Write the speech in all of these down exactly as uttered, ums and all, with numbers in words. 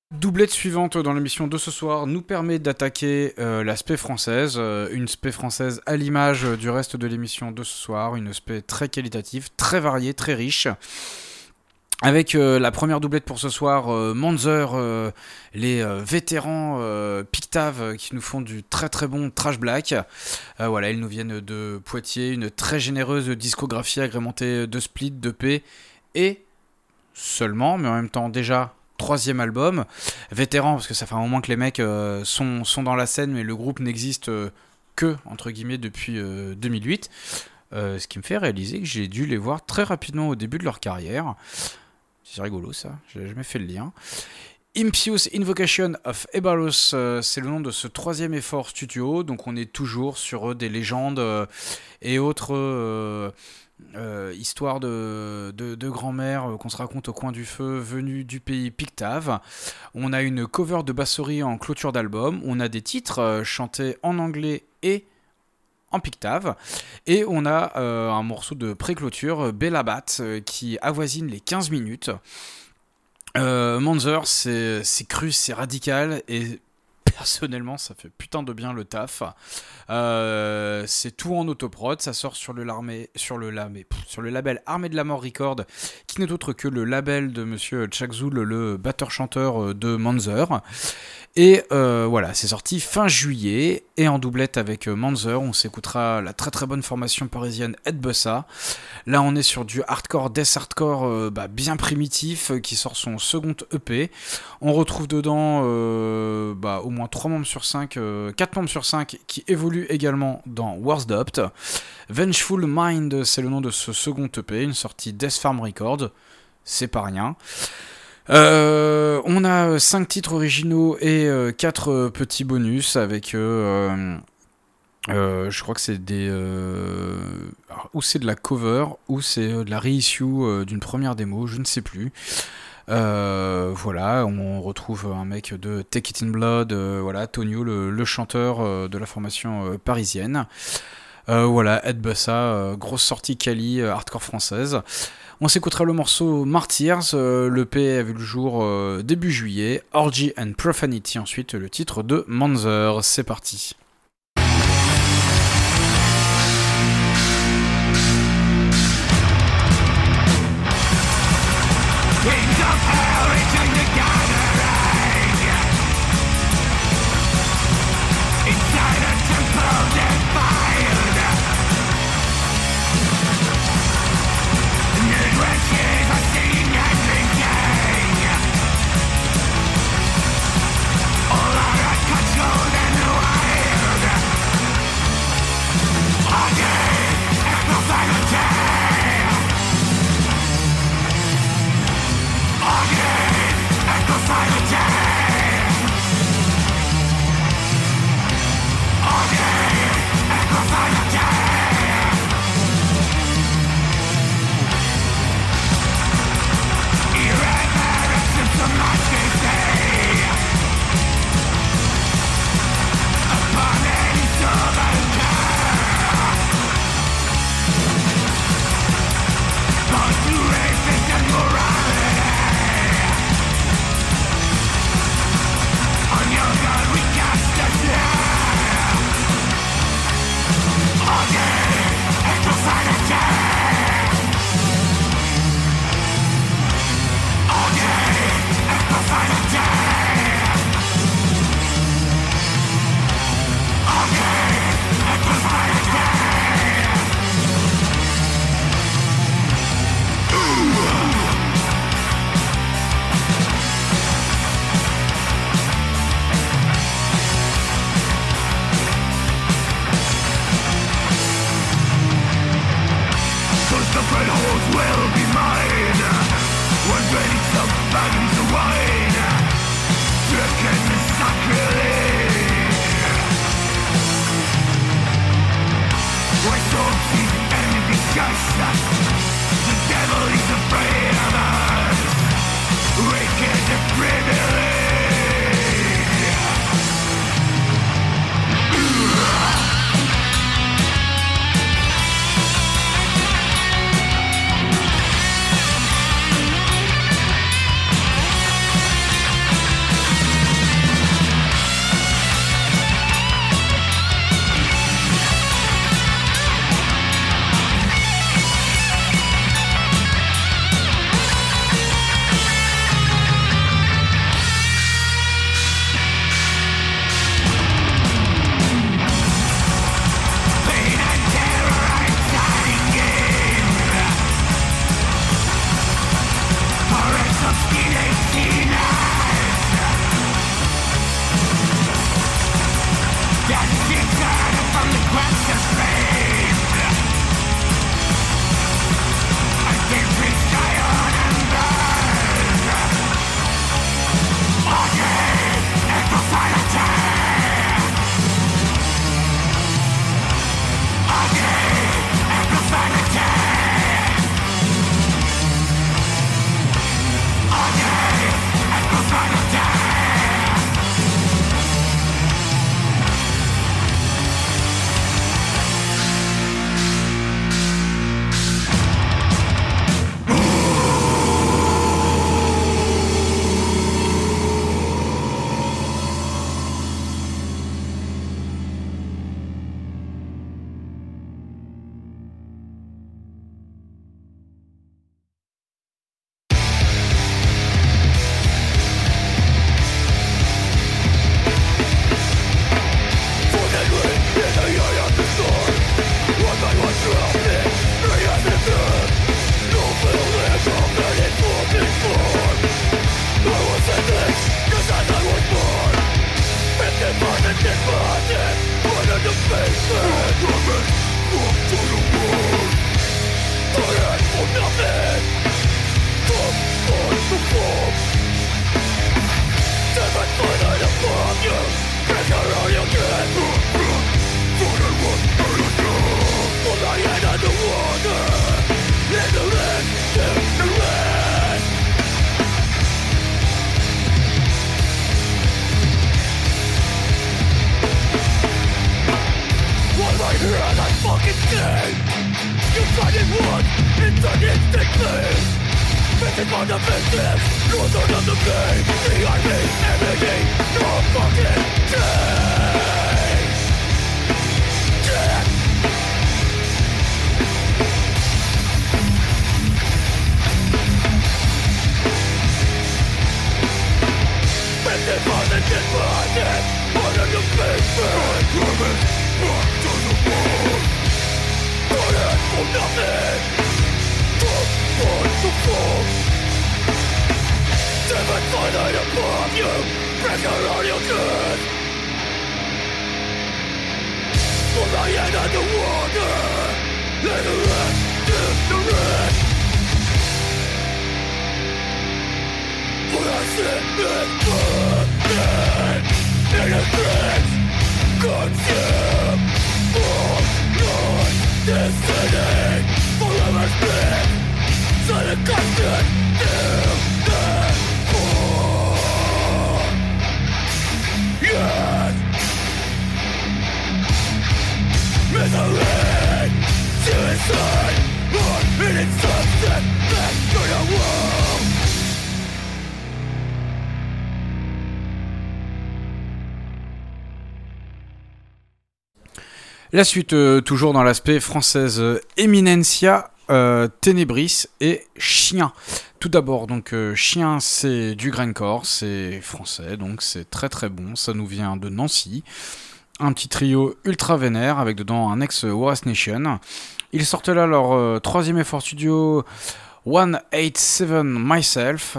Doublette suivante dans l'émission de ce soir nous permet d'attaquer euh, la spé française, euh, une spé française à l'image du reste de l'émission de ce soir, une spé très qualitative, très variée, très riche. Avec euh, la première doublette pour ce soir, euh, Manzer, euh, les euh, vétérans euh, Pictave euh, qui nous font du très très bon trash black. Euh, voilà, ils nous viennent de Poitiers, une très généreuse discographie agrémentée de splits, d'E P et seulement, mais en même temps déjà troisième album. Vétéran parce que ça fait un moment que les mecs euh, sont, sont dans la scène, mais le groupe n'existe euh, que, entre guillemets, depuis euh, deux mille huit. Euh, ce qui me fait réaliser que j'ai dû les voir très rapidement au début de leur carrière. C'est rigolo ça, j'ai jamais fait le lien. Impious Invocation of Ebaros, euh, c'est le nom de ce troisième effort studio, donc on est toujours sur euh, des légendes euh, et autres euh, euh, histoires de, de, de grand-mère euh, qu'on se raconte au coin du feu, venues du pays Pictave. On a une cover de Bassory en clôture d'album, on a des titres euh, chantés en anglais et en Pictave, et on a euh, un morceau de pré-clôture, Bellabat, euh, qui avoisine les quinze minutes. Euh, Manzer, c'est, c'est cru, c'est radical, et personnellement, ça fait putain de bien le taf. Euh, c'est tout en autoprod, ça sort sur le, larmé, sur, le larmé, pff, sur le label Armée de la Mort Record, qui n'est autre que le label de monsieur Chakzoul, le batteur-chanteur de Manzer. Et euh, voilà, c'est sorti fin juillet, et en doublette avec Manzer, on s'écoutera la très très bonne formation parisienne Ed Bussa. Là on est sur du hardcore, death hardcore euh, bah, bien primitif, euh, qui sort son second E P. On retrouve dedans euh, bah, au moins trois membres sur cinq, euh, quatre membres sur cinq qui évoluent également dans Worsdopt. Vengeful Mind, c'est le nom de ce second E P, une sortie Death Farm Records, c'est pas rien. Euh, on a cinq titres originaux et euh, quatre euh, petits bonus avec euh, euh, je crois que c'est des euh, ou c'est de la cover ou c'est euh, de la reissue euh, d'une première démo, je ne sais plus. Euh, voilà, on retrouve un mec de Take It In Blood, euh, voilà, Tonio, le, le chanteur euh, de la formation euh, parisienne. Euh, voilà, Ed Bussa, euh, grosse sortie Cali, euh, hardcore française. On s'écoutera le morceau Martyrs, euh, l'E P a vu le jour euh, début juillet, Orgy and Profanity, ensuite le titre de Manzer, c'est parti. La suite, euh, toujours dans l'aspect française, euh, Eminencia, euh, Ténébris et Chien. Tout d'abord, donc euh, Chien, c'est du grindcore, c'est français, donc c'est très très bon. Ça nous vient de Nancy. Un petit trio ultra vénère avec dedans un ex-Warres Nation. Ils sortent là leur euh, troisième effort studio, cent quatre-vingt-dix-sept Myself.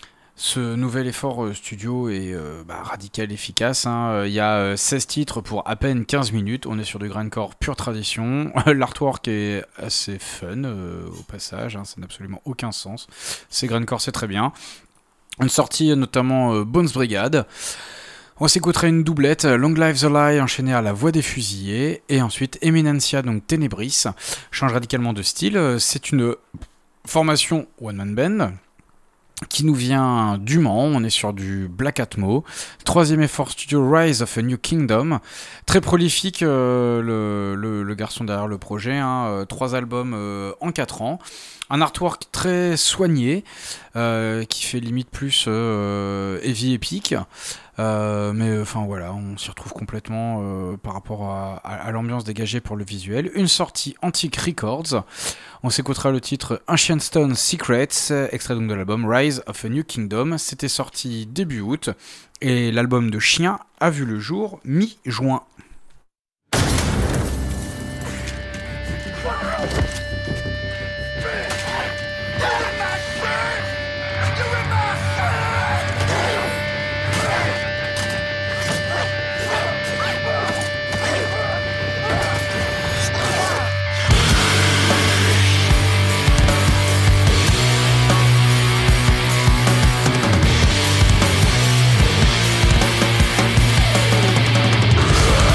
Ce nouvel effort euh, studio est euh, bah, radical efficace. Hein. Il y a euh, seize titres pour à peine quinze minutes. On est sur du grindcore pure tradition. L'artwork est assez fun euh, au passage. Hein. Ça n'a absolument aucun sens. C'est grindcore, c'est très bien. Une sortie notamment euh, Bones Brigade. On s'écouterait une doublette, Long Live the Lie enchaînée à La Voix des Fusillés. Et ensuite Eminencia, donc Ténébris. Change radicalement de style. C'est une formation One Man Band qui nous vient du Mans, on est sur du Black Atmo. Troisième effort studio, Rise of a New Kingdom. Très prolifique, euh, le, le, le garçon derrière le projet. Hein, euh, trois albums euh, en quatre ans. Un artwork très soigné, euh, qui fait limite plus euh, heavy épique. Euh, mais enfin voilà, on s'y retrouve complètement euh, par rapport à, à, à l'ambiance dégagée pour le visuel. Une sortie Antique Records. On s'écoutera le titre Ancient Stone Secrets, extrait donc de l'album Rise of a New Kingdom. C'était sorti début août et l'album de Chien a vu le jour mi-juin. Yeah.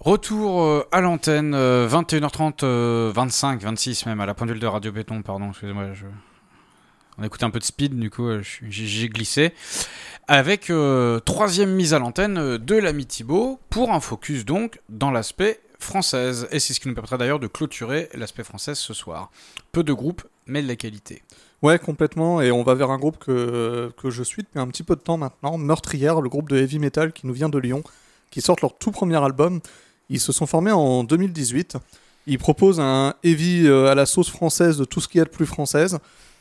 Retour euh, à l'antenne, euh, vingt et une heures trente, euh, vingt-cinq, vingt-six même, à la pendule de Radio Béton, pardon, excusez-moi, je... on écoutait un peu de speed, du coup euh, j'ai, j'ai glissé. Avec euh, troisième mise à l'antenne euh, de l'ami Thibaut, pour un focus donc dans l'aspect française. Et c'est ce qui nous permettra d'ailleurs de clôturer l'aspect française ce soir. Peu de groupes, mais de la qualité. Ouais, complètement, et on va vers un groupe que, que je suis depuis un petit peu de temps maintenant, Meurtrière, le groupe de heavy metal qui nous vient de Lyon, qui sortent leur tout premier album. Ils se sont formés en deux mille dix-huit. Ils proposent un heavy à la sauce française de tout ce qu'il y a de plus française.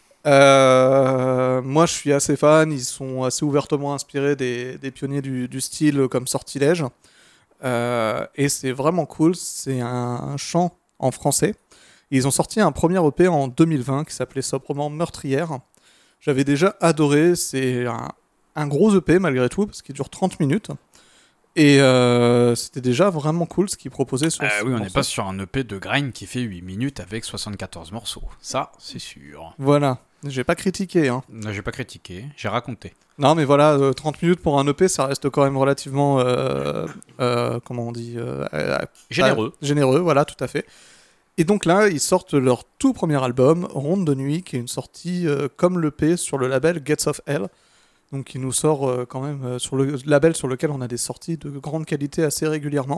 Euh, moi, je suis assez fan. Ils sont assez ouvertement inspirés des, des pionniers du, du style comme Sortilège. Euh, et c'est vraiment cool. C'est un, un chant en français. Ils ont sorti un premier E P en deux mille vingt qui s'appelait sobrement Meurtrière. J'avais déjà adoré. C'est un, un gros E P malgré tout parce qu'il dure trente minutes. Et euh, c'était déjà vraiment cool ce qu'ils proposaient sur euh, ce Oui, on morceau. n'est pas sur un E P de grind qui fait huit minutes avec soixante-quatorze morceaux. Ça, c'est sûr. Voilà. J'ai pas critiqué. Hein. Non, j'ai pas critiqué, j'ai raconté. Non, mais voilà, euh, trente minutes pour un E P, ça reste quand même relativement. Euh, euh, comment on dit euh, euh, Généreux. Pas, généreux, voilà, tout à fait. Et donc là, ils sortent leur tout premier album, Ronde de Nuit, qui est une sortie euh, comme l'E P sur le label Gates of Hell. Donc il nous sort euh, quand même euh, sur le label sur lequel on a des sorties de grande qualité assez régulièrement.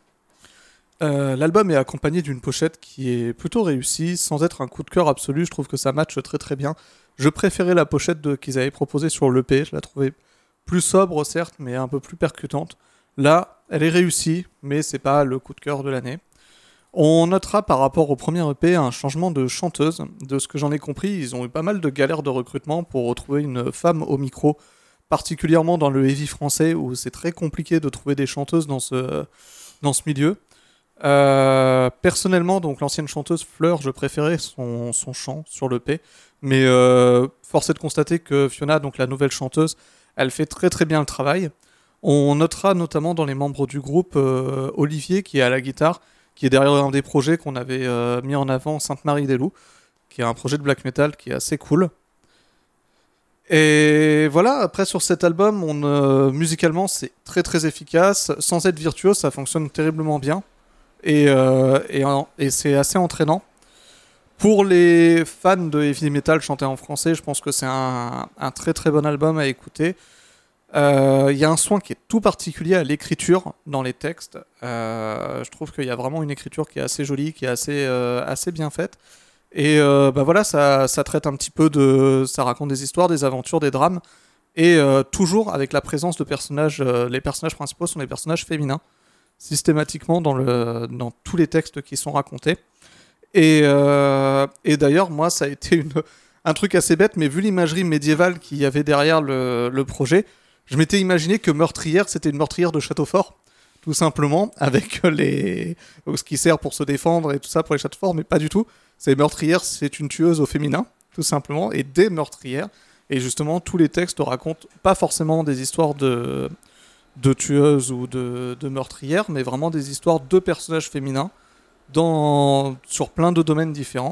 Euh, l'album est accompagné d'une pochette qui est plutôt réussie, sans être un coup de cœur absolu, je trouve que ça matche très très bien. Je préférais la pochette de, qu'ils avaient proposée sur l'E P, je la trouvais plus sobre certes, mais un peu plus percutante. Là, elle est réussie, mais c'est pas le coup de cœur de l'année. On notera par rapport au premier E P un changement de chanteuse. De ce que j'en ai compris, ils ont eu pas mal de galères de recrutement pour retrouver une femme au micro, particulièrement dans le heavy français où c'est très compliqué de trouver des chanteuses dans ce, dans ce milieu. Euh, personnellement, donc l'ancienne chanteuse Fleur, je préférais son, son chant sur l'E P, mais euh, force est de constater que Fiona, donc la nouvelle chanteuse, elle fait très très bien le travail. On notera notamment dans les membres du groupe euh, Olivier qui est à la guitare, qui est derrière un des projets qu'on avait euh, mis en avant, Sainte-Marie-des-Loups, qui est un projet de black metal qui est assez cool. Et voilà, après sur cet album, on, euh, musicalement c'est très très efficace, sans être virtuose, ça fonctionne terriblement bien, et, euh, et, et c'est assez entraînant. Pour les fans de heavy metal chanté en français, je pense que c'est un, un très très bon album à écouter. Il euh, y a un soin qui est tout particulier à l'écriture dans les textes. Euh, je trouve qu'il y a vraiment une écriture qui est assez jolie, qui est assez, euh, assez bien faite. Et euh, bah voilà, ça, ça traite un petit peu de... Ça raconte des histoires, des aventures, des drames. Et euh, toujours avec la présence de personnages... Euh, les personnages principaux sont des personnages féminins, systématiquement dans, le, dans tous les textes qui sont racontés. Et, euh, et d'ailleurs, moi, ça a été une, un truc assez bête, mais vu l'imagerie médiévale qu'il y avait derrière le, le projet... Je m'étais imaginé que Meurtrière, c'était une meurtrière de château fort, tout simplement, avec les... ce qui sert pour se défendre et tout ça pour les châteaux forts, mais pas du tout. C'est Meurtrière, c'est une tueuse au féminin, tout simplement, et des meurtrières. Et justement, tous les textes racontent pas forcément des histoires de, de tueuses ou de, de meurtrières, mais vraiment des histoires de personnages féminins dans... sur plein de domaines différents.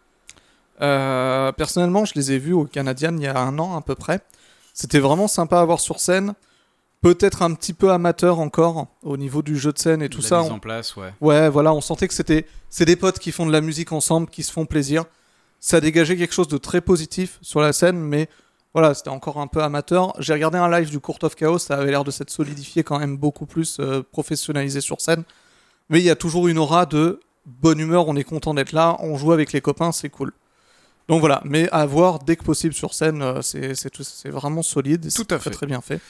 Euh, personnellement, je les ai vus au Canadian il y a un an à peu près. C'était vraiment sympa à voir sur scène. Peut-être un petit peu amateur encore au niveau du jeu de scène et tout la ça. Mise on... en place, ouais. Ouais, voilà, on sentait que c'était c'est des potes qui font de la musique ensemble, qui se font plaisir. Ça dégageait quelque chose de très positif sur la scène, mais voilà, c'était encore un peu amateur. J'ai regardé un live du Court of Chaos, ça avait l'air de s'être solidifié quand même beaucoup plus euh, professionnalisé sur scène. Mais il y a toujours une aura de bonne humeur, on est content d'être là, on joue avec les copains, c'est cool. Donc voilà, mais à voir dès que possible sur scène, euh, c'est, c'est, tout, c'est vraiment solide, et tout c'est à très fait. très bien fait.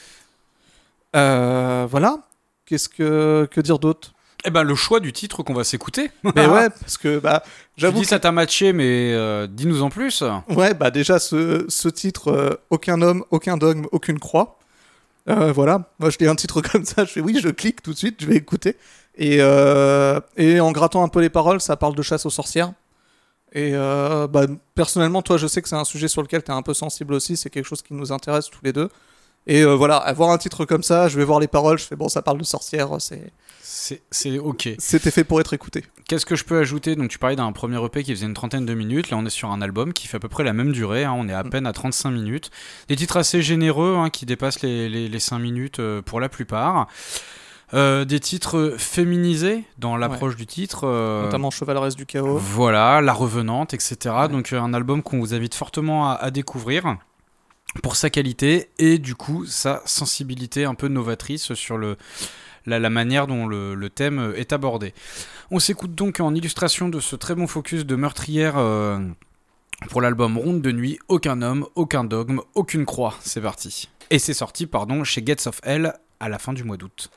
Euh, voilà, qu'est-ce que, que dire d'autre ? Eh ben le choix du titre qu'on va s'écouter. Mais ouais, parce que bah, j'avoue. Tu dis que... ça t'a matché, mais euh, dis-nous en plus. Ouais, bah déjà ce, ce titre, euh, aucun homme, aucun dogme, aucune croix. Euh, voilà, moi je lis un titre comme ça, je fais oui, je clique tout de suite, je vais écouter. Et, euh, et en grattant un peu les paroles, ça parle de chasse aux sorcières. Et euh, bah, personnellement, toi, je sais que c'est un sujet sur lequel tu es un peu sensible aussi, c'est quelque chose qui nous intéresse tous les deux. Et euh, voilà, avoir un titre comme ça, je vais voir les paroles, je fais bon, ça parle de sorcières, c'est... C'est, c'est ok. C'était fait pour être écouté. Qu'est-ce que je peux ajouter ? Donc tu parlais d'un premier E P qui faisait une trentaine de minutes, là on est sur un album qui fait à peu près la même durée, hein, on est à peine à trente-cinq minutes. Des titres assez généreux, hein, qui dépassent les, les, les cinq minutes euh, pour la plupart. Euh, des titres féminisés dans l'approche ouais. du titre. Euh, Notamment Chevaleresse du Chaos. Voilà, La Revenante, et cetera. Ouais. Donc euh, un album qu'on vous invite fortement à, à découvrir pour sa qualité et du coup sa sensibilité un peu novatrice sur le, la, la manière dont le, le thème est abordé. On s'écoute donc en illustration de ce très bon focus de Meurtrière euh, pour l'album Ronde de nuit, Aucun homme, aucun dogme, aucune croix. C'est parti. Et c'est sorti pardon, chez Gates of Hell à la fin du mois d'août.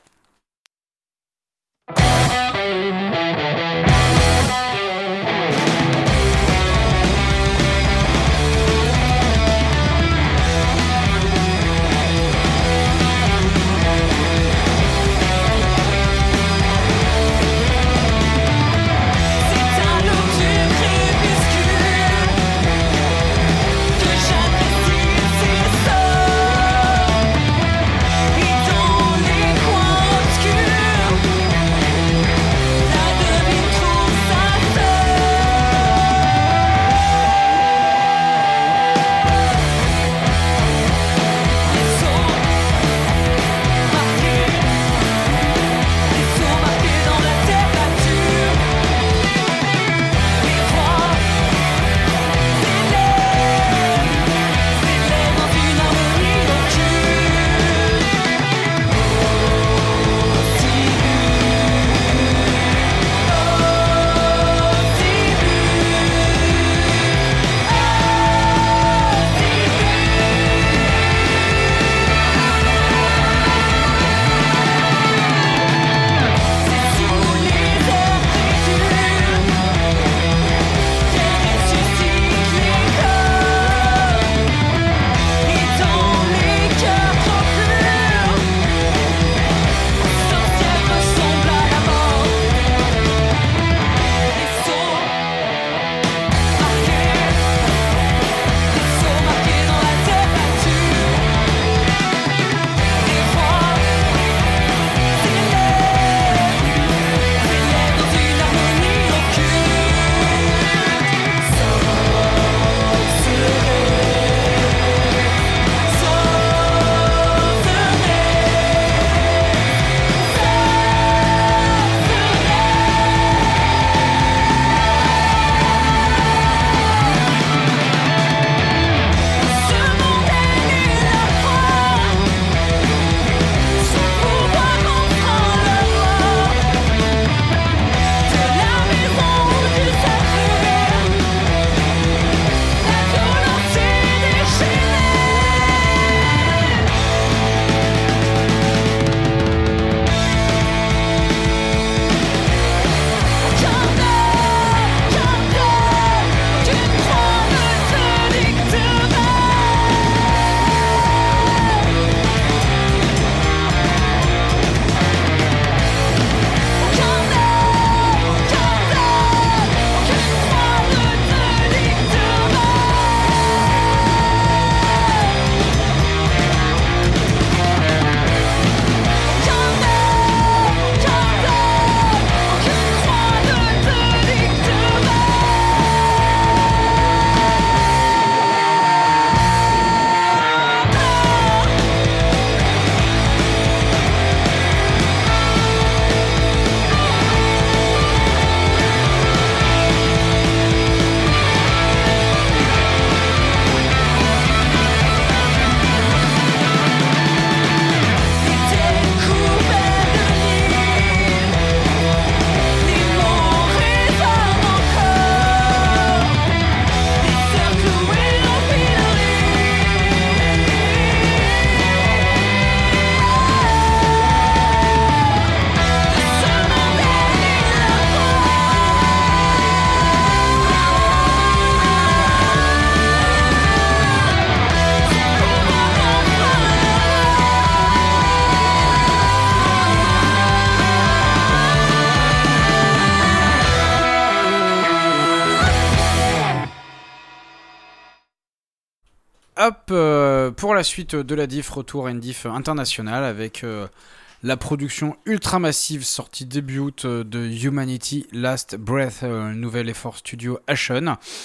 Hop, euh, pour la suite de la diff, retour à une diff internationale avec euh, la production ultra massive sortie début août euh, de Humanity Last Breath, euh, nouvel effort studio Ashen.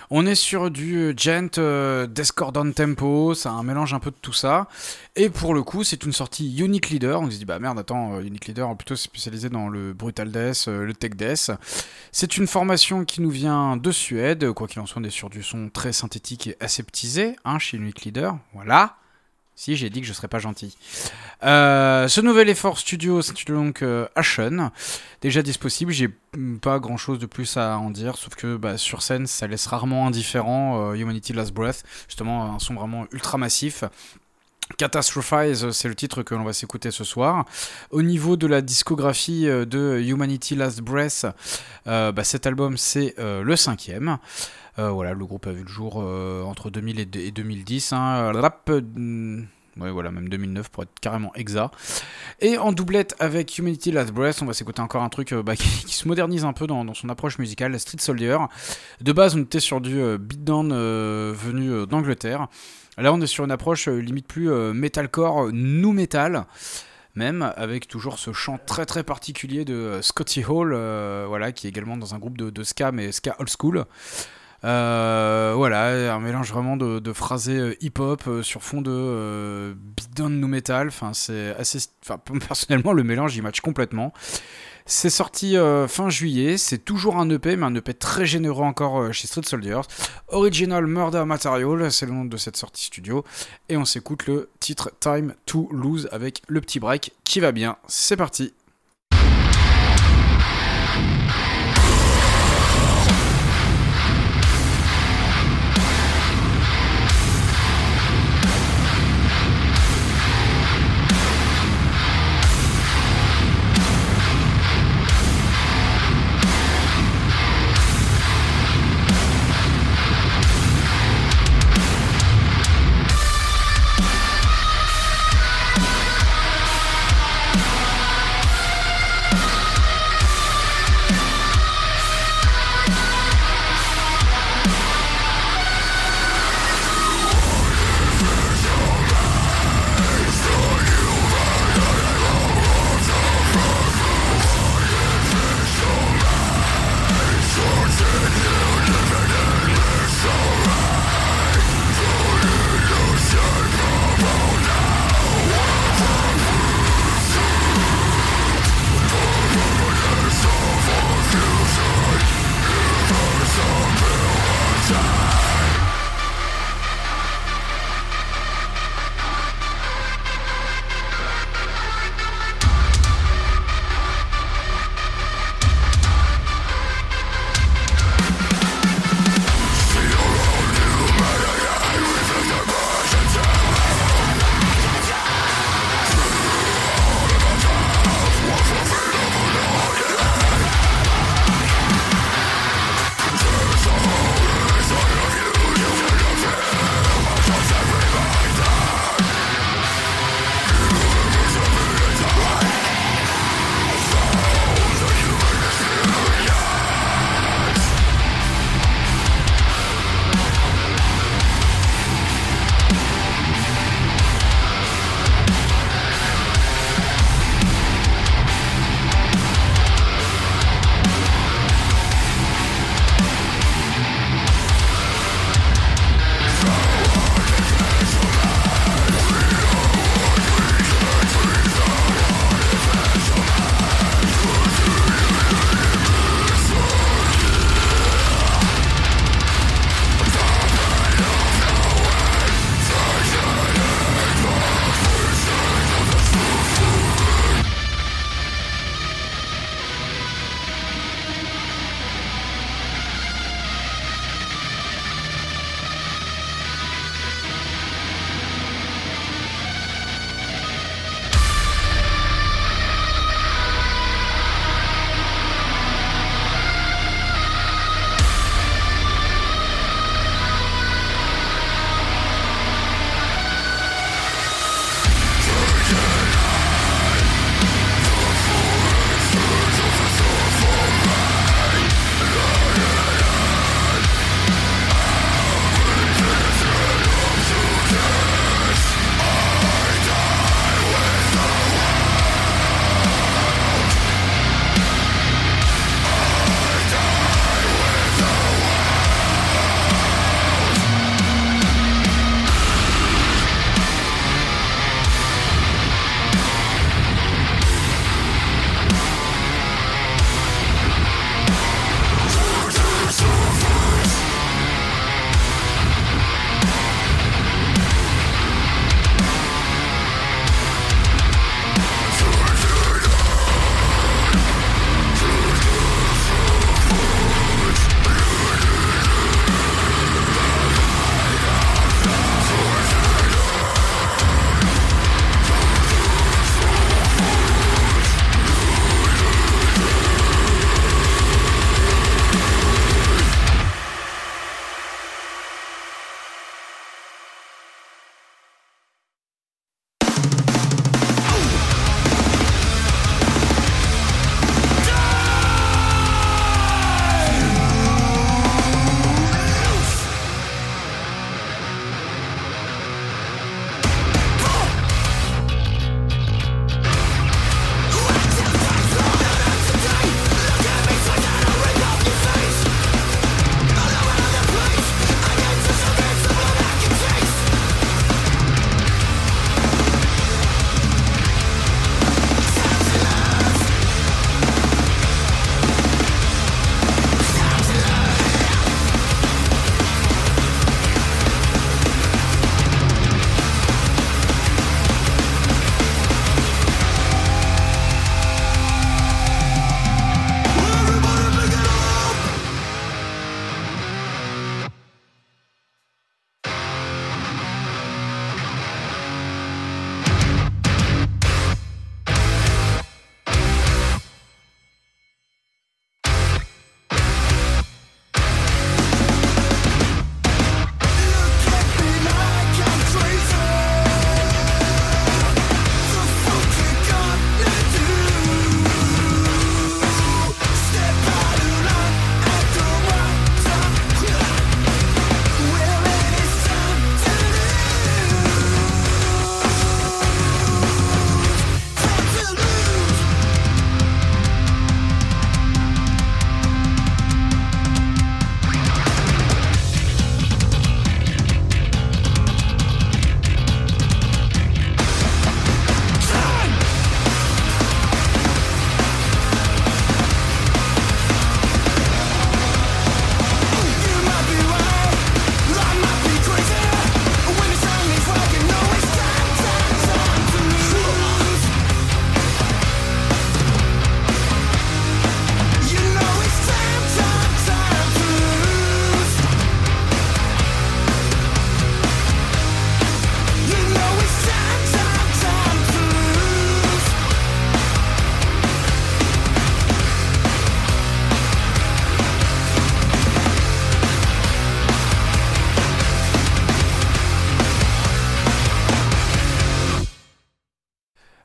On est sur du gent, euh, deathcore down tempo, c'est un mélange un peu de tout ça. Et pour le coup, c'est une sortie Unique Leader. On se dit, bah merde, attends, euh, Unique Leader, plutôt spécialisé dans le brutal death, euh, le tech death. C'est une formation qui nous vient de Suède. Quoi qu'il en soit, on est sur du son très synthétique et aseptisé, hein, chez Unique Leader. Voilà. Si, j'ai dit que je serais pas gentil. Euh, ce nouvel effort studio s'intitule donc euh, Ashen. Déjà disponible, j'ai pas grand chose de plus à en dire, sauf que bah, sur scène, ça laisse rarement indifférent. Euh, Humanity Last Breath, justement, un son vraiment ultra massif. Catastrophize, c'est le titre que l'on va s'écouter ce soir. Au niveau de la discographie de Humanity Last Breath, euh, bah, cet album c'est euh, le cinquième. Euh, voilà, le groupe a vu le jour euh, entre deux mille et deux mille dix. Hein. Rap, euh, ouais, voilà, même deux mille neuf pour être carrément exact. Et en doublette avec Humanity Last Breath, on va s'écouter encore un truc euh, bah, qui, qui se modernise un peu dans, dans son approche musicale, Street Soldier. De base, on était sur du euh, beatdown euh, venu euh, d'Angleterre. Là, on est sur une approche euh, limite plus euh, metalcore, nu metal. Même avec toujours ce chant très très particulier de euh, Scotty Hall, euh, voilà, qui est également dans un groupe de, de ska, mais ska old school. Euh, voilà, un mélange vraiment de, de phrasés hip-hop euh, sur fond de euh, beatdown nu metal. Enfin, c'est assez. Enfin, personnellement, le mélange il match complètement. C'est sorti euh, fin juillet. C'est toujours un E P, mais un E P très généreux encore euh, chez Street Soldiers. Original Murder Material, c'est le nom de cette sortie studio. Et on s'écoute le titre Time to Lose avec le petit break qui va bien. C'est parti.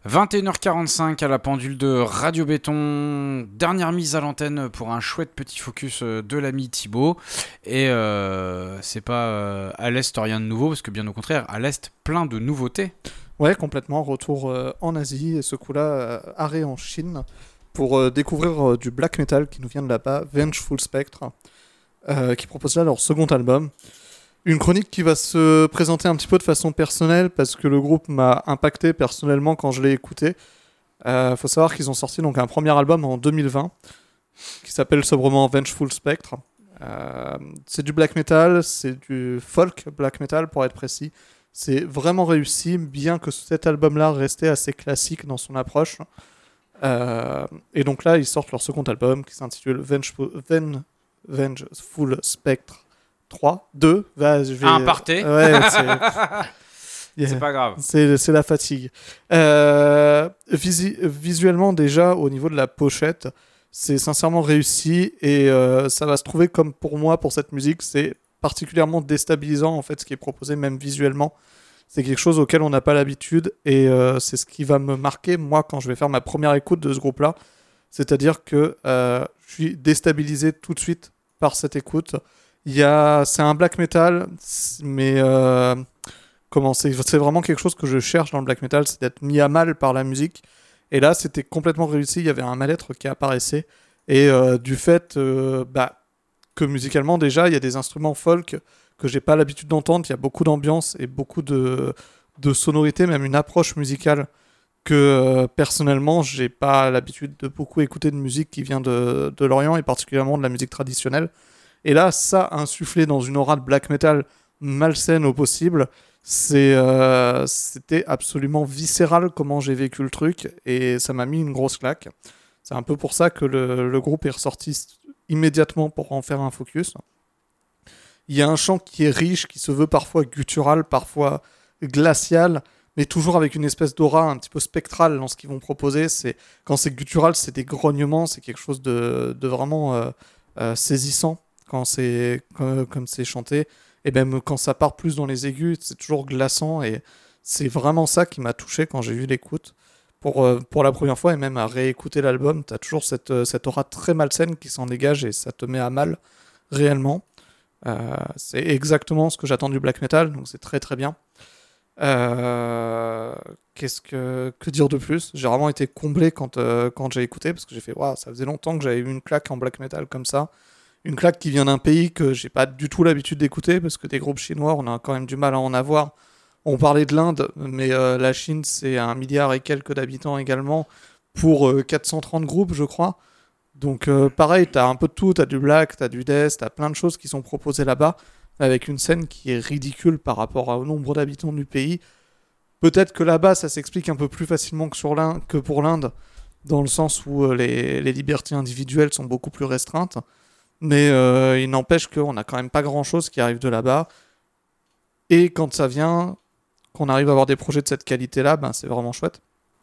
vingt et une heures quarante-cinq à la pendule de Radio Béton. Dernière mise à l'antenne pour un chouette petit focus de l'ami Thibaut. Et euh, c'est pas euh, à l'Est rien de nouveau, parce que bien au contraire, à l'Est, plein de nouveautés. Ouais, complètement. Retour euh, en Asie, et ce coup-là, euh, arrêt en Chine, pour euh, découvrir euh, du black metal qui nous vient de là-bas, Vengeful Spectre, euh, qui propose là leur second album. Une chronique qui va se présenter un petit peu de façon personnelle, parce que le groupe m'a impacté personnellement quand je l'ai écouté. Il euh, faut savoir qu'ils ont sorti donc un premier album en deux mille vingt, qui s'appelle sobrement Vengeful Spectre. Euh, c'est du black metal, c'est du folk black metal pour être précis. C'est vraiment réussi, bien que cet album-là restait assez classique dans son approche. Euh, et donc là, ils sortent leur second album qui s'intitule Vengeful, Ven, Vengeful Spectre trois, deux, bah, je vais... Un parté. Ouais, c'est... Yeah. C'est pas grave. C'est, c'est la fatigue. Euh, visi- visuellement, déjà, au niveau de la pochette, c'est sincèrement réussi et euh, ça va se trouver comme pour moi, pour cette musique, c'est particulièrement déstabilisant, en fait, ce qui est proposé, même visuellement. C'est quelque chose auquel on n'a pas l'habitude et euh, c'est ce qui va me marquer, moi, quand je vais faire ma première écoute de ce groupe-là. C'est-à-dire que euh, je suis déstabilisé tout de suite par cette écoute. Il y a... C'est un black metal, mais... Euh... Comment c'est, c'est vraiment quelque chose que je cherche dans le black metal, c'est d'être mis à mal par la musique. Et là, c'était complètement réussi. Il y avait un mal-être qui apparaissait. Et euh, du fait euh, bah, que musicalement, déjà, il y a des instruments folk que j'ai pas l'habitude d'entendre. Il y a beaucoup d'ambiance et beaucoup de, de sonorités, même une approche musicale que euh, personnellement, j'ai pas l'habitude de beaucoup écouter de musique qui vient de, de l'Orient et particulièrement de la musique traditionnelle. Et là, ça insufflé dans une aura de black metal malsaine au possible. C'est, euh, c'était absolument viscéral comment j'ai vécu le truc et ça m'a mis une grosse claque. C'est un peu pour ça que le, le groupe est ressorti immédiatement pour en faire un focus. Il y a un chant qui est riche, qui se veut parfois guttural, parfois glacial, mais toujours avec une espèce d'aura un petit peu spectrale dans ce qu'ils vont proposer. C'est, quand c'est guttural, c'est des grognements, c'est quelque chose de, de vraiment euh, euh, saisissant quand c'est, comme, comme c'est chanté. Et même quand ça part plus dans les aigus, c'est toujours glaçant. Et c'est vraiment ça qui m'a touché quand j'ai vu l'écoute. Pour, euh, pour la première fois, et même à réécouter l'album, t'as toujours cette, cette aura très malsaine qui s'en dégage et ça te met à mal réellement. Euh, c'est exactement ce que j'attends du black metal, donc c'est très très bien. Euh, qu'est-ce que, que dire de plus ? J'ai vraiment été comblé quand, euh, quand j'ai écouté, parce que j'ai fait waouh, ça faisait longtemps que j'avais eu une claque en black metal comme ça. Une claque qui vient d'un pays que j'ai pas du tout l'habitude d'écouter, parce que des groupes chinois, on a quand même du mal à en avoir. On parlait de l'Inde, mais euh, la Chine, c'est un milliard et quelques d'habitants également, pour euh, quatre cent trente groupes, je crois. Donc euh, pareil, t'as un peu de tout, t'as du black, t'as du death, t'as plein de choses qui sont proposées là-bas, avec une scène qui est ridicule par rapport au nombre d'habitants du pays. Peut-être que là-bas, ça s'explique un peu plus facilement que, sur l'Inde, que pour l'Inde, dans le sens où euh, les, les libertés individuelles sont beaucoup plus restreintes. Mais euh, il n'empêche qu'on n'a quand même pas grand-chose qui arrive de là-bas. Et quand ça vient, qu'on arrive à avoir des projets de cette qualité-là, ben c'est vraiment chouette.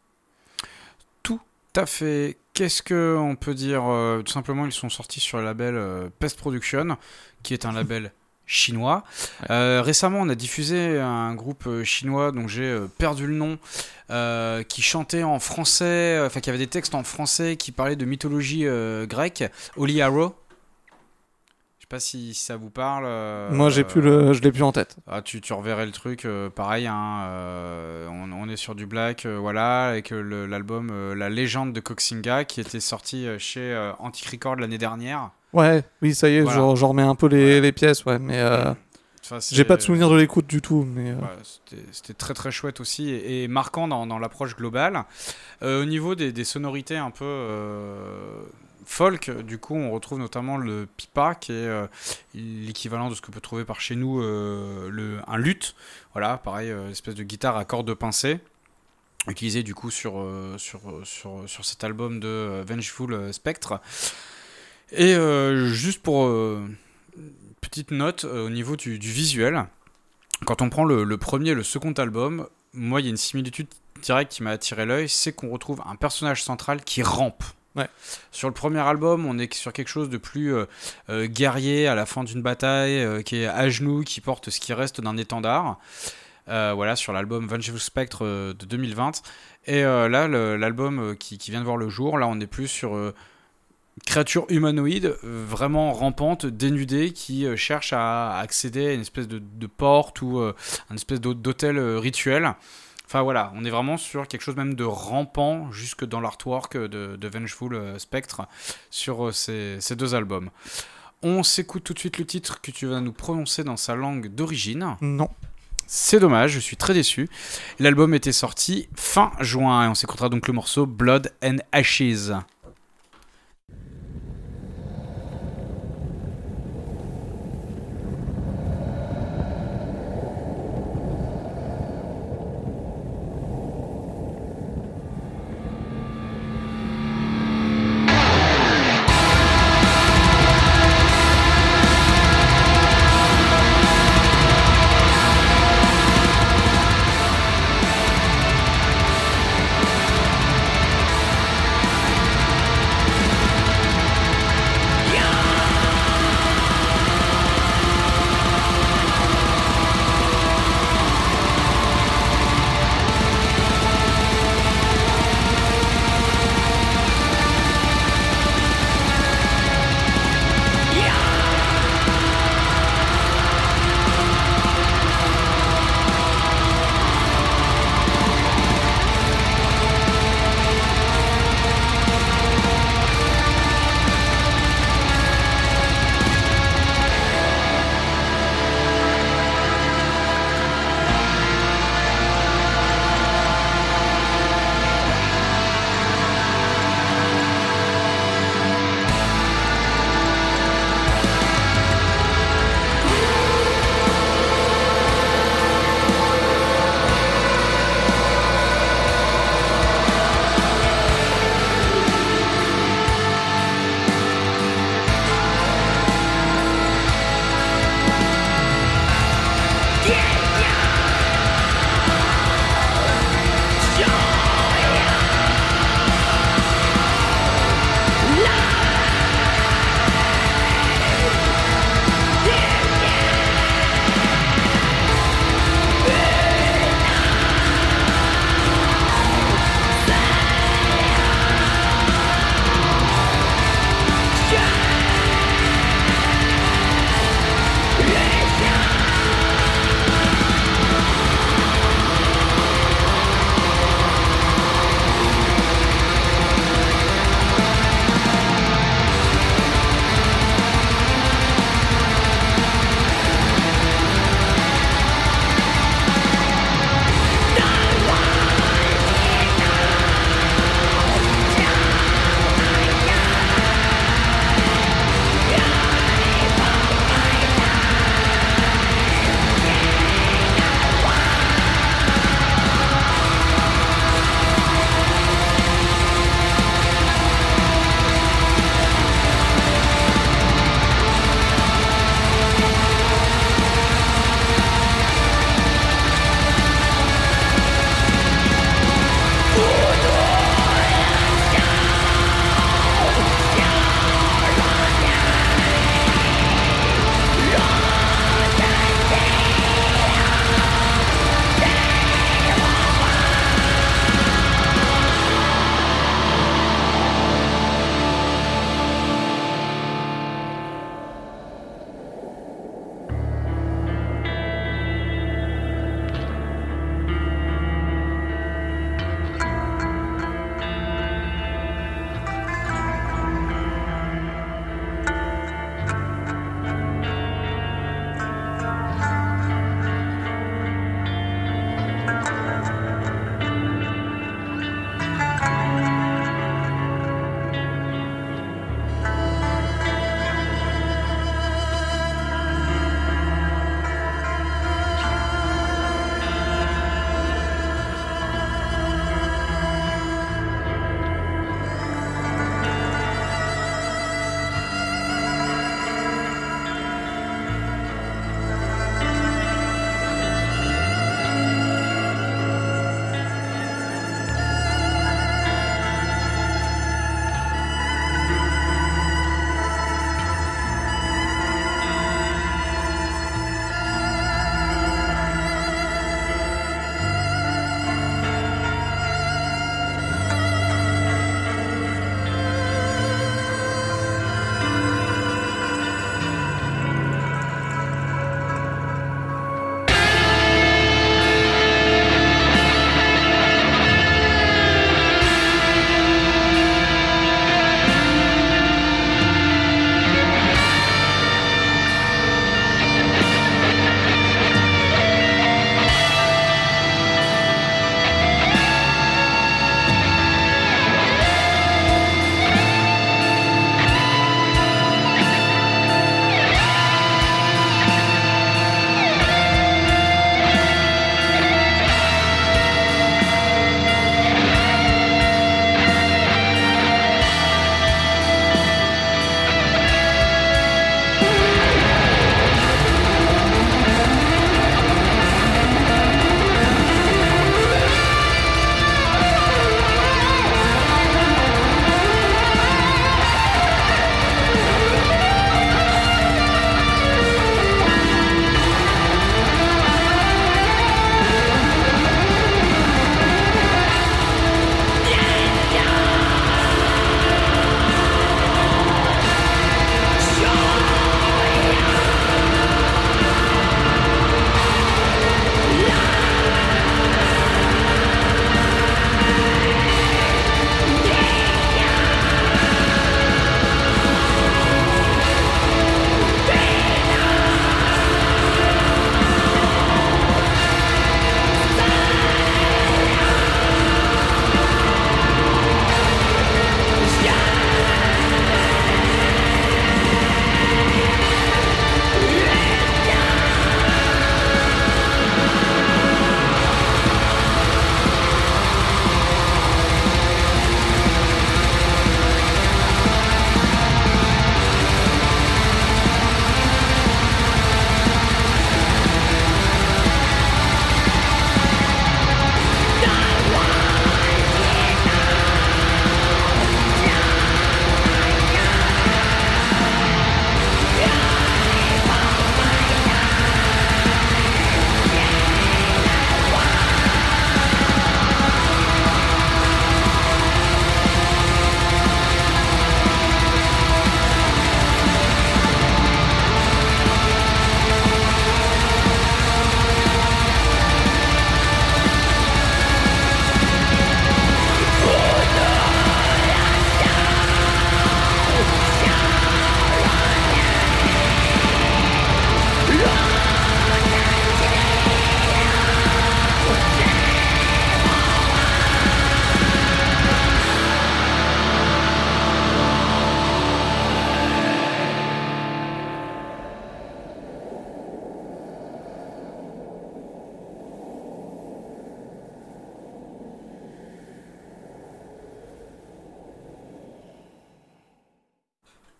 Tout à fait. Qu'est-ce qu'on peut dire euh, Tout simplement, ils sont sortis sur le label euh, Pest Production, qui est un label chinois. Ouais. Euh, récemment, on a diffusé un groupe chinois dont j'ai euh, perdu le nom, euh, qui chantait en français, enfin qui avait des textes en français qui parlaient de mythologie euh, grecque, Holy Arrow. Je sais pas si, si ça vous parle. Euh, Moi, j'ai plus le, je l'ai plus en tête. Ah, tu, tu reverrais le truc, euh, pareil. Hein, euh, on, on est sur du black, euh, voilà, avec le, l'album euh, La Légende de Koxinga qui était sorti chez euh, Antique Record l'année dernière. Ouais, oui, ça y est, voilà. j'en remets un peu les, ouais. les pièces, ouais, mais euh, enfin, j'ai pas de souvenir de l'écoute du tout. Mais euh... ouais, c'était, c'était très très chouette aussi et, et marquant dans, dans l'approche globale. Euh, au niveau des, des sonorités un peu. Euh, folk, du coup, on retrouve notamment le pipa, qui est euh, l'équivalent de ce que peut trouver par chez nous euh, le, un luth. Voilà, pareil, euh, espèce de guitare à cordes pincées, utilisée du coup sur, euh, sur, sur, sur cet album de euh, Vengeful Spectre. Et euh, juste pour euh, petite note euh, au niveau du, du visuel, quand on prend le, le premier et le second album, moi, il y a une similitude directe qui m'a attiré l'œil, c'est qu'on retrouve un personnage central qui rampe. Ouais. Sur le premier album, on est sur quelque chose de plus euh, euh, guerrier à la fin d'une bataille, euh, qui est à genoux, qui porte ce qui reste d'un étendard. euh, voilà, sur l'album Vengeful Spectre euh, de deux mille vingt. Et euh, là, le, l'album euh, qui, qui vient de voir le jour, là, on est plus sur euh, créature humanoïde, euh, vraiment rampante, dénudée, qui euh, cherche à, à accéder à une espèce de, de porte ou euh, une espèce d'hôtel euh, rituel. Enfin voilà, on est vraiment sur quelque chose même de rampant jusque dans l'artwork de, de Vengeful Spectre sur euh, ces, ces deux albums. On s'écoute tout de suite le titre que tu vas nous prononcer dans sa langue d'origine. Non. C'est dommage, je suis très déçu. L'album était sorti fin juin et on s'écoutera donc le morceau Blood and Ashes.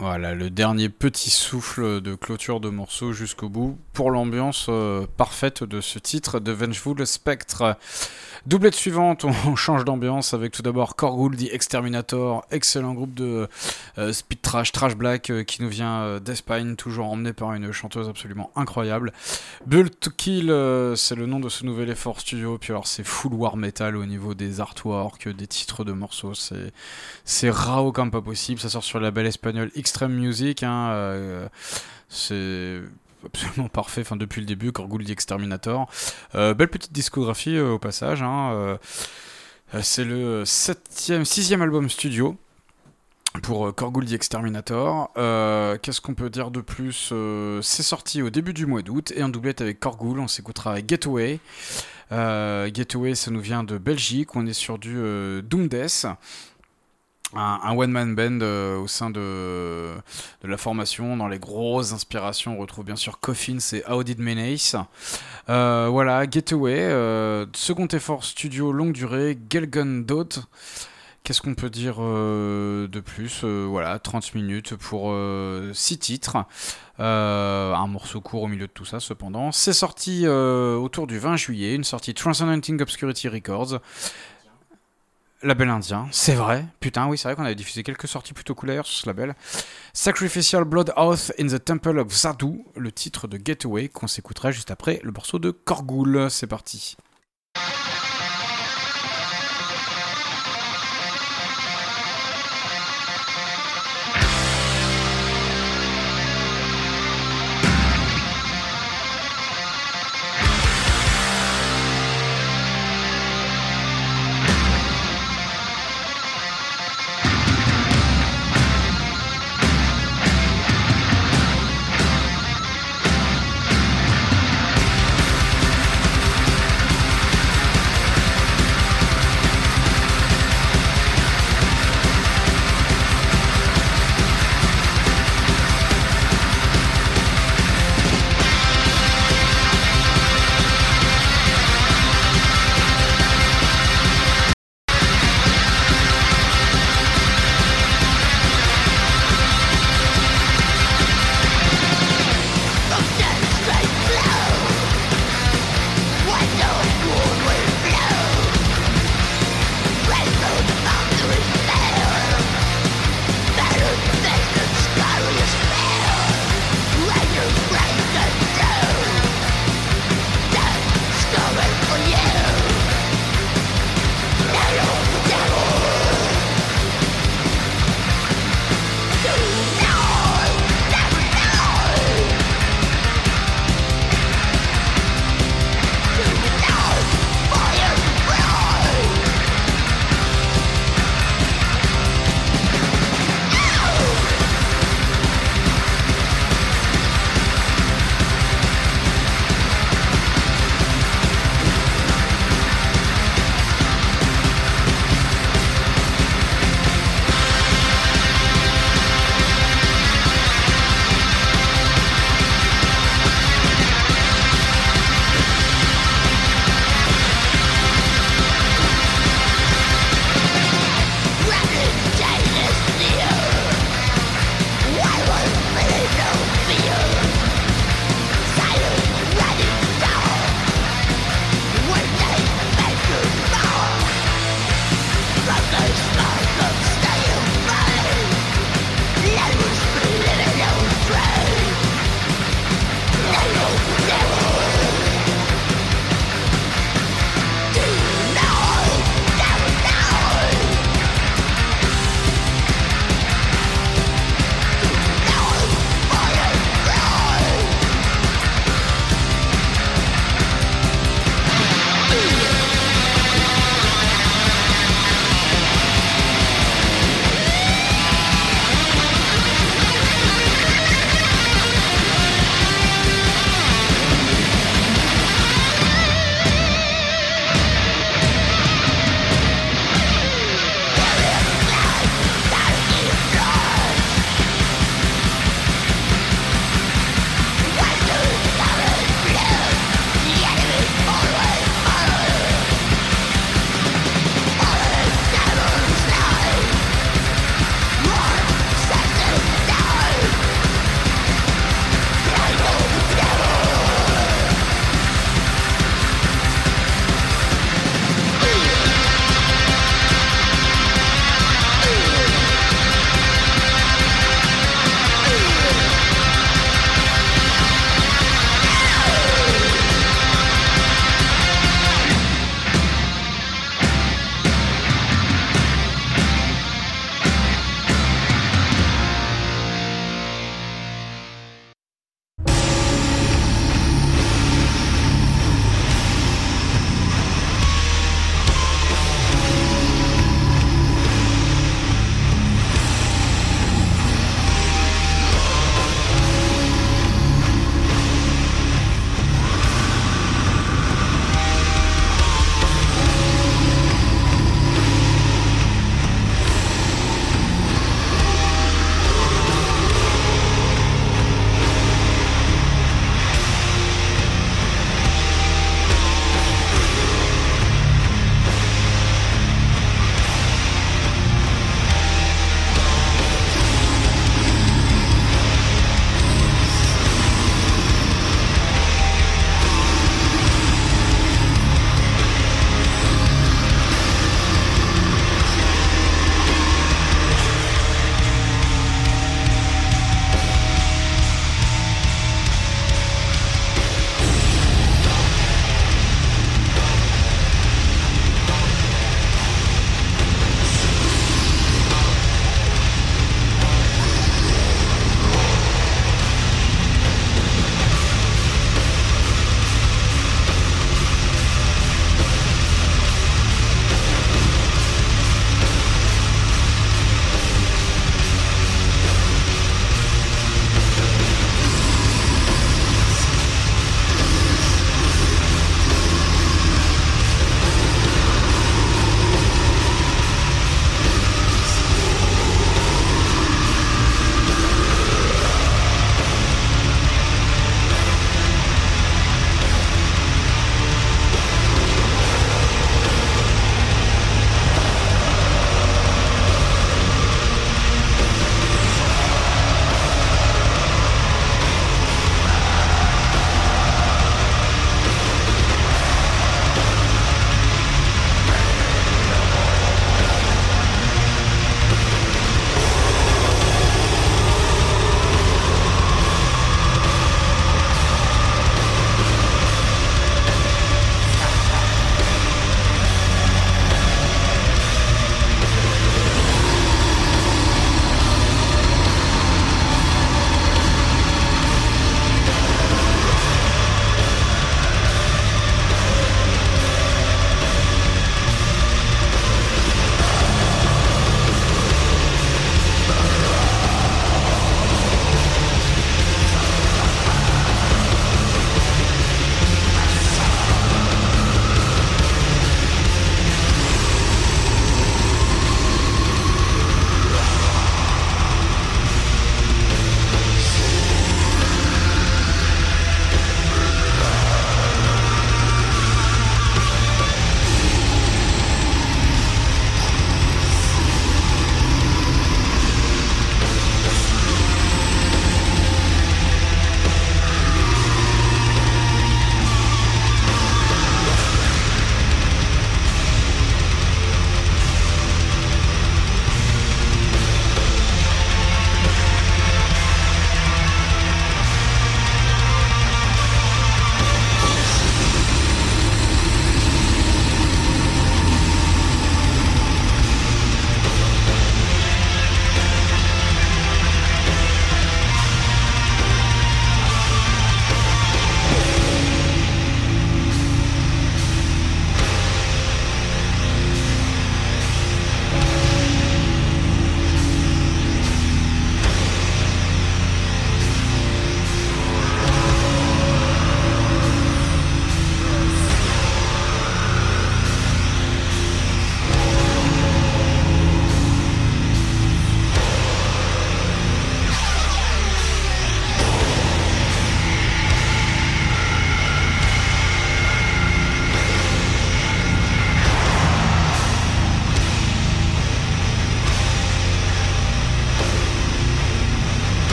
Voilà, le dernier petit souffle de clôture de morceau jusqu'au bout pour l'ambiance euh, parfaite de ce titre de Vengeful Spectre. Doublette suivante, on change d'ambiance avec tout d'abord Korgul the Exterminator, excellent groupe de euh, speed trash, trash black euh, qui nous vient euh, d'Espagne, toujours emmené par une chanteuse absolument incroyable. Build to Kill, euh, c'est le nom de ce nouvel effort studio, puis alors c'est full war metal au niveau des artworks, des titres de morceaux, c'est, c'est rao comme pas possible, ça sort sur le label espagnol Extreme Music, hein, euh, c'est... absolument parfait, enfin depuis le début, Korgul the Exterminator. Euh, belle petite discographie euh, au passage. Hein, euh, c'est le septième, sixième album studio pour euh, Korgul the Exterminator. Euh, qu'est-ce qu'on peut dire de plus euh, C'est sorti au début du mois d'août et en doublette avec Korgul, on s'écoutera avec Getaway. Euh, Getaway, ça nous vient de Belgique, on est sur du euh, Doom Death. Un, un one-man band euh, au sein de, de la formation. Dans les grosses inspirations, on retrouve bien sûr Coffins et How Did Menace. Euh, voilà, Getaway, euh, second effort studio longue durée, Gelgun Dot. Qu'est-ce qu'on peut dire euh, de plus euh, Voilà, trente minutes pour euh, six titres. Euh, un morceau court au milieu de tout ça, cependant. C'est sorti euh, autour du vingt juillet, une sortie Transcending Obscurity Records. Label indien, c'est vrai. Putain, oui, c'est vrai qu'on avait diffusé quelques sorties plutôt cool d'ailleurs sur ce label. Sacrificial Blood Oath in the Temple of Zadu, le titre de Getaway qu'on s'écoutera juste après le morceau de Korgul. C'est parti.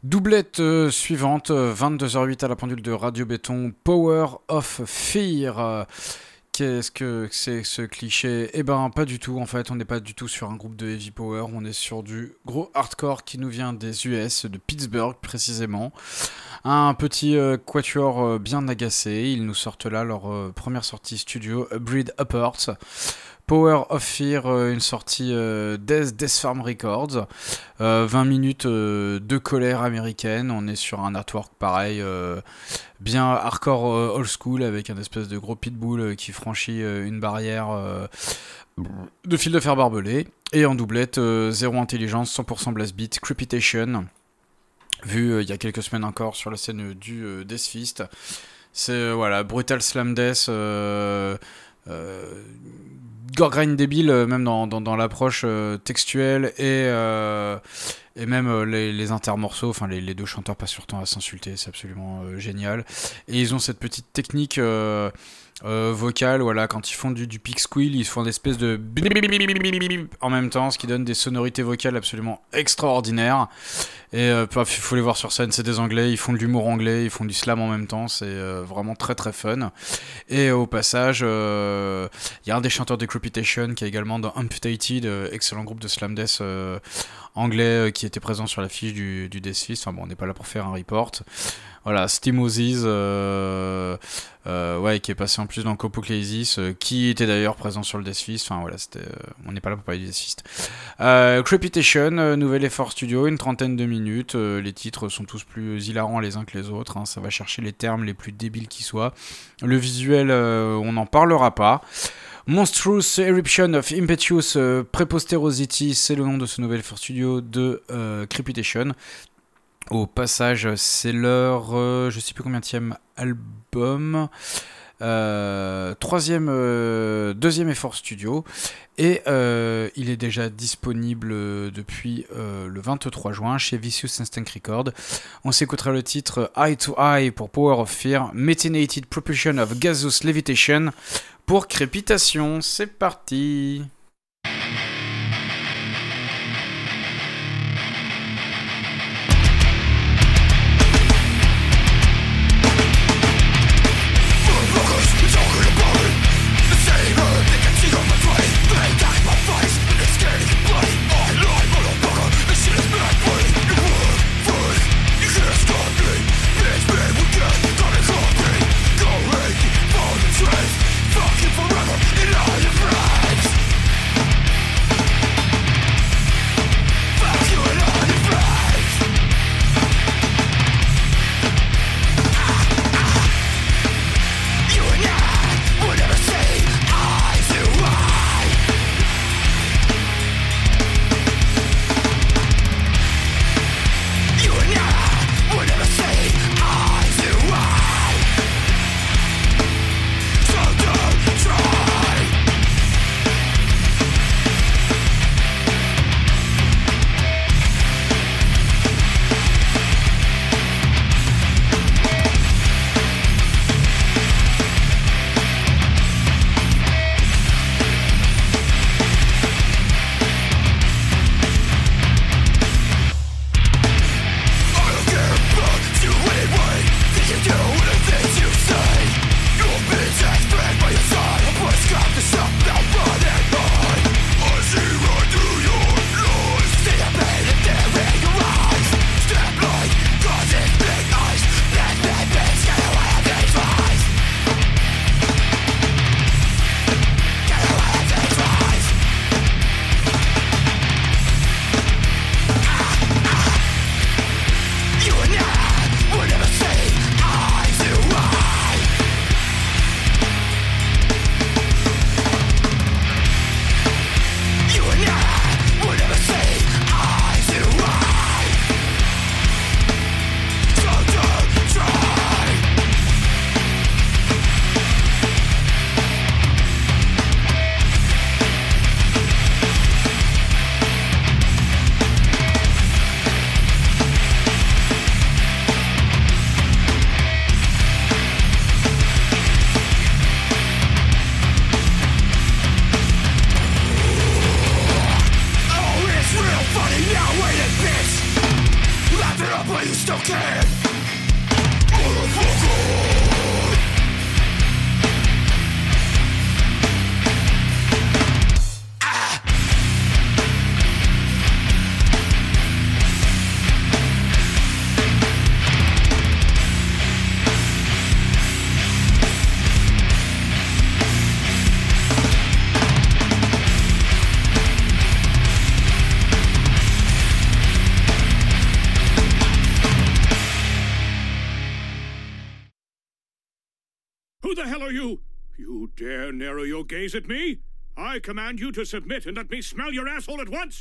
Doublette euh, suivante, vingt-deux heures huit à la pendule de Radio Béton, Power of Fear. Euh, Qu'est-ce que c'est ce cliché ? Eh ben pas du tout en fait, on n'est pas du tout sur un groupe de heavy power, on est sur du gros hardcore qui nous vient des U S, de Pittsburgh précisément. Un petit euh, quatuor euh, bien agacé, ils nous sortent là leur euh, première sortie studio, A Breed Apart. Power of Fear, euh, une sortie euh, Death, Death Farm Records, euh, vingt minutes euh, de colère américaine, on est sur un artwork pareil, euh, bien hardcore euh, old school, avec un espèce de gros pitbull euh, qui franchit euh, une barrière euh, de fil de fer barbelé, et en doublette, euh, zéro intelligence, cent pour cent blast beat, Crepitation, vu euh, il y a quelques semaines encore sur la scène du euh, Death Fist. C'est euh, voilà, brutal slam death, euh, euh, gore grind débile, euh, même dans, dans, dans l'approche euh, textuelle et, euh, et même euh, les, les intermorceaux, enfin les, les deux chanteurs passent leur temps à s'insulter, c'est absolument euh, génial. Et ils ont cette petite technique euh, euh, vocale, voilà, quand ils font du, du pig squeal, ils font une espèce de en même temps, ce qui donne des sonorités vocales absolument extraordinaires. Et euh, il faut les voir sur scène, c'est des anglais, ils font de l'humour anglais, ils font du slam en même temps, c'est euh, vraiment très très fun. Et euh, au passage, il euh, y a un des chanteurs de Crepitation qui est également dans Amputated, euh, excellent groupe de slam death euh, anglais euh, qui était présent sur l'affiche du, du Death Fist. Enfin bon, on n'est pas là pour faire un report. Voilà, Steve Moses, euh, euh, ouais, qui est passé en plus dans Copocalypse, euh, qui était d'ailleurs présent sur le Death Fist. Enfin voilà, c'était, euh, on n'est pas là pour parler du Death Fist. Euh, Crepitation, euh, nouvel effort studio, une trentaine de minutes. Euh, les titres sont tous plus hilarants les uns que les autres. Hein, ça va chercher les termes les plus débiles qui soient. Le visuel, euh, on n'en parlera pas. Monstrous Eruption of Impetuous euh, Preposterosity, c'est le nom de ce nouvel effort studio de euh, Crepitation. Au passage, c'est leur, euh, je sais plus combienième album, euh, troisième, euh, deuxième effort studio, et euh, il est déjà disponible depuis euh, le vingt-trois juin chez Vicious Instinct Records. On s'écoutera le titre Eye to Eye pour Power of Fear, Metinated Propulsion of Gaseous Levitation pour Crépitation. C'est parti. Fucking forever in all your rights. you still can, motherfucker. Who the hell are you? You dare narrow your gaze at me? I command you to submit and let me smell your asshole at once!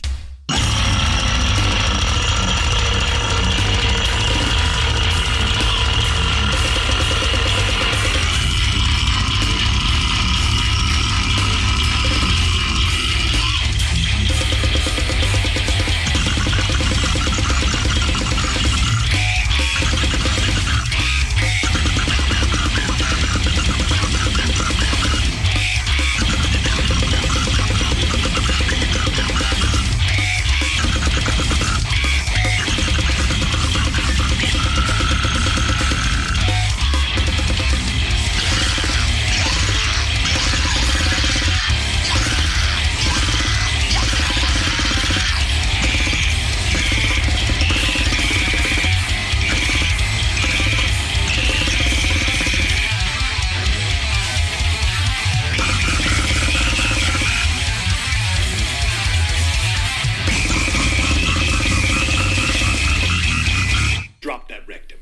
Drop that rectum.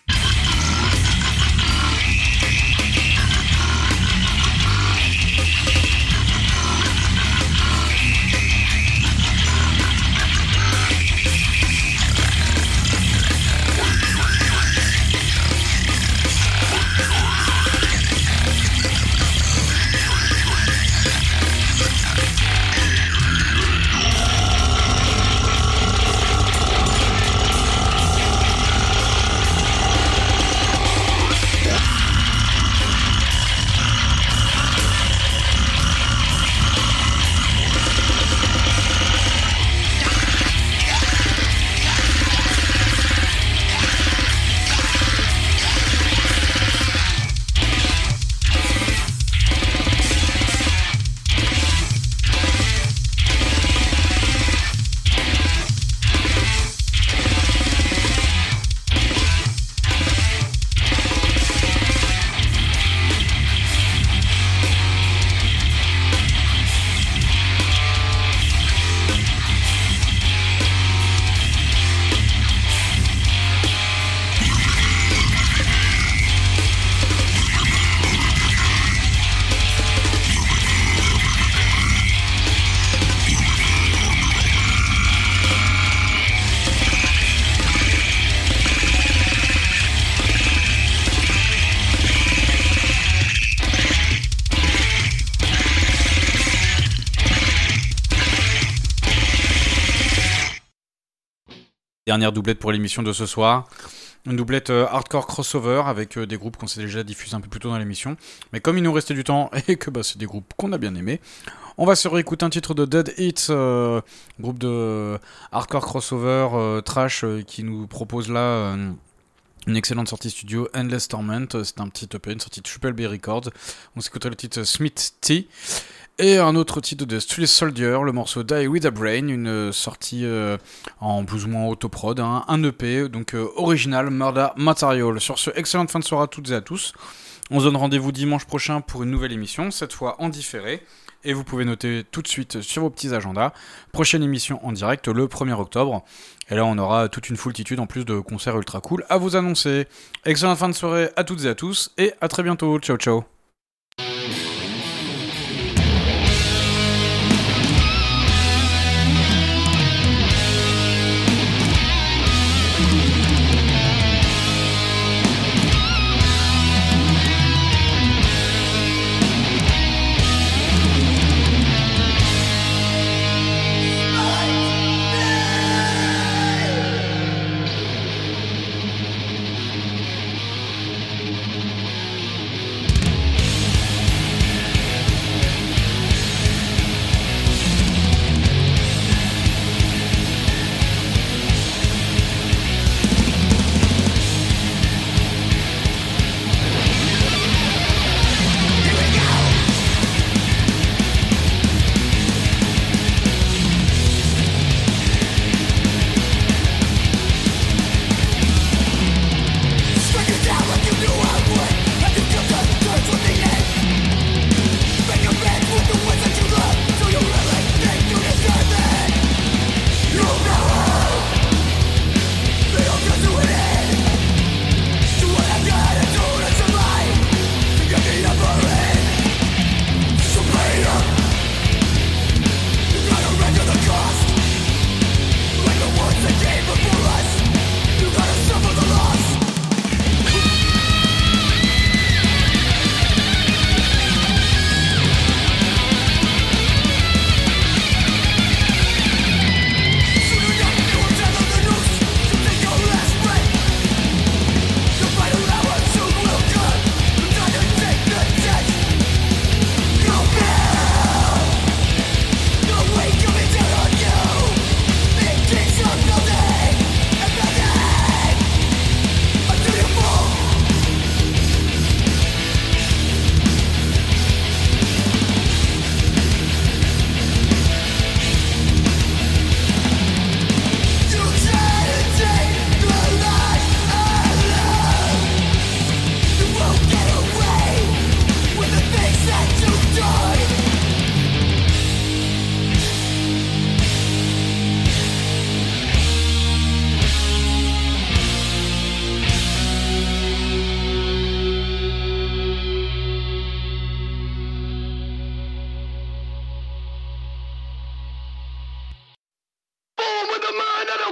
Dernière doublette pour l'émission de ce soir. Une doublette euh, hardcore crossover avec euh, des groupes qu'on s'est déjà diffusés un peu plus tôt dans l'émission. Mais comme il nous restait du temps et que bah, c'est des groupes qu'on a bien aimés, on va se réécouter un titre de Dead Hits, euh, groupe de hardcore crossover euh, trash euh, qui nous propose là euh, une excellente sortie studio, Endless Torment. C'est un petit E P, une sortie de Triple B Records. On s'écouterait le titre Smith T. Et un autre titre de Street Soldier, le morceau Die With A Brain, une sortie euh, en plus ou moins autoprod, hein, un E P, donc euh, original Murder Material. Sur ce, excellente fin de soirée à toutes et à tous. On se donne rendez-vous dimanche prochain pour une nouvelle émission, cette fois en différé. Et vous pouvez noter tout de suite sur vos petits agendas. Prochaine émission en direct le premier octobre. Et là, on aura toute une foultitude en plus de concerts ultra cool à vous annoncer. Excellente fin de soirée à toutes et à tous. Et à très bientôt. Ciao, ciao.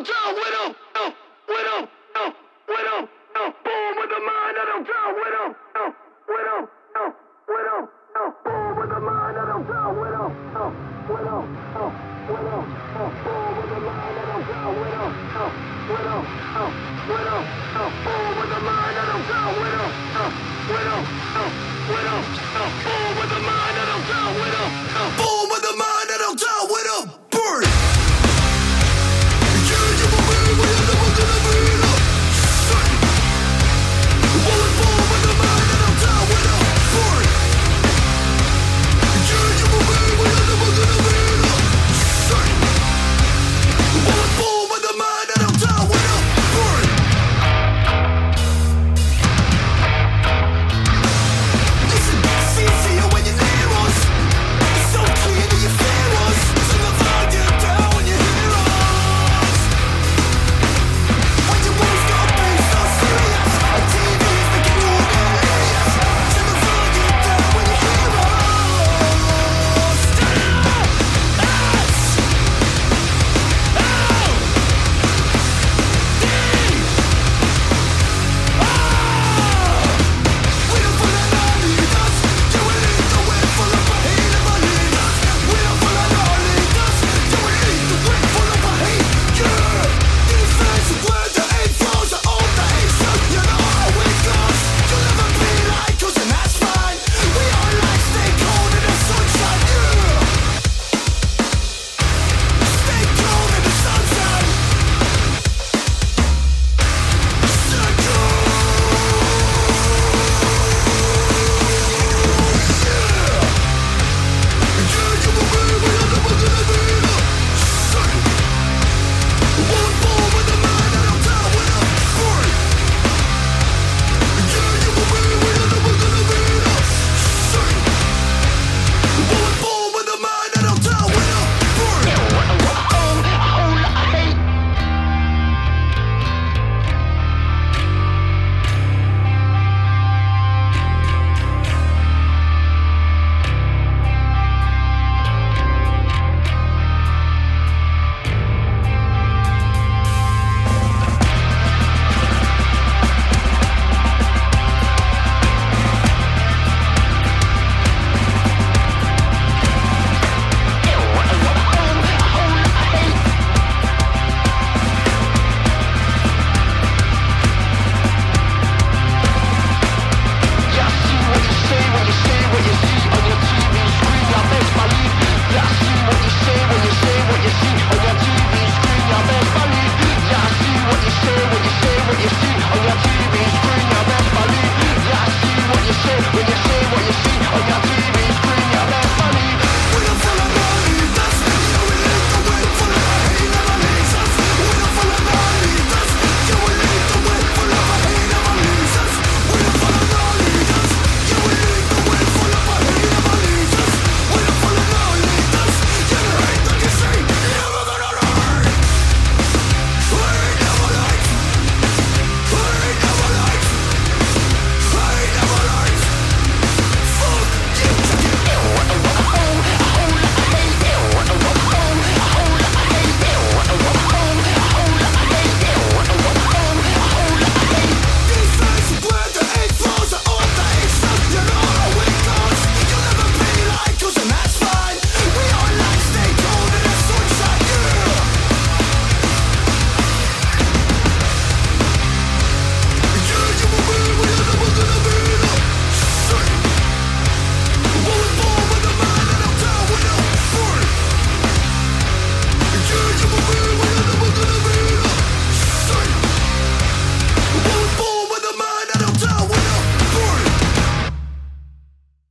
don't go, widow, no, widow, no, widow, no, born with the mind, I don't go, widow, no, widow, no, widow, no, born with the mind, I don't go, widow, no, widow, no, widow, no, born with the mind, I don't go, widow, no, widow, no, widow, no, born with the mind, I don't go, widow, no, widow, no, widow, no, born with the mind, I don't go, widow, no.